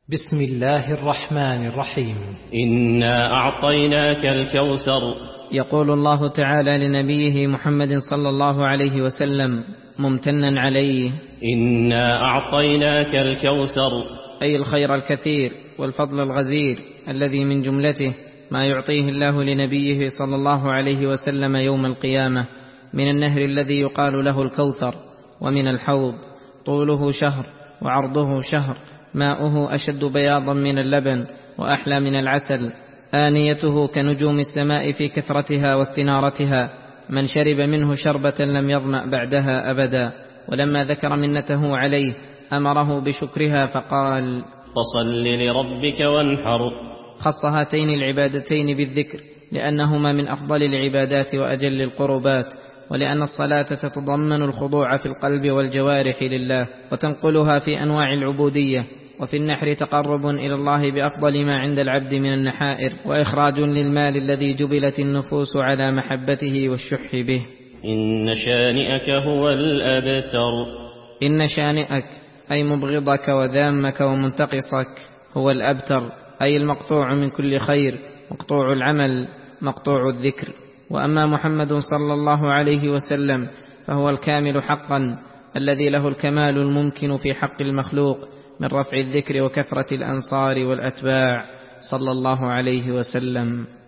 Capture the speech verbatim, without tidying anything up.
بسم الله الرحمن الرحيم. إنا أعطيناك الكوثر. يقول الله تعالى لنبيه محمد صلى الله عليه وسلم ممتنا عليه: إنا أعطيناك الكوثر، أي الخير الكثير والفضل الغزير الذي من جملته ما يعطيه الله لنبيه صلى الله عليه وسلم يوم القيامة من النهر الذي يقال له الكوثر، ومن الحوض طوله شهر وعرضه شهر، ماؤه أشد بياضا من اللبن وأحلى من العسل، آنيته كنجوم السماء في كثرتها واستنارتها، من شرب منه شربة لم يظمأ بعدها أبدا. ولما ذكر منته عليه أمره بشكرها فقال: فصل لربك وانحر. خص هاتين العبادتين بالذكر لأنهما من أفضل العبادات وأجل القربات، ولأن الصلاة تتضمن الخضوع في القلب والجوارح لله وتنقلها في أنواع العبودية، وفي النحر تقرب إلى الله بأفضل ما عند العبد من النحائر، وإخراج للمال الذي جبلت النفوس على محبته والشح به. إن شانئك هو الأبتر. إن شانئك أي مبغضك وذامك ومنتقصك هو الأبتر، أي المقطوع من كل خير، مقطوع العمل، مقطوع الذكر. وأما محمد صلى الله عليه وسلم فهو الكامل حقا، الذي له الكمال الممكن في حق المخلوق من رفع الذكر وكثرة الأنصار والأتباع صلى الله عليه وسلم.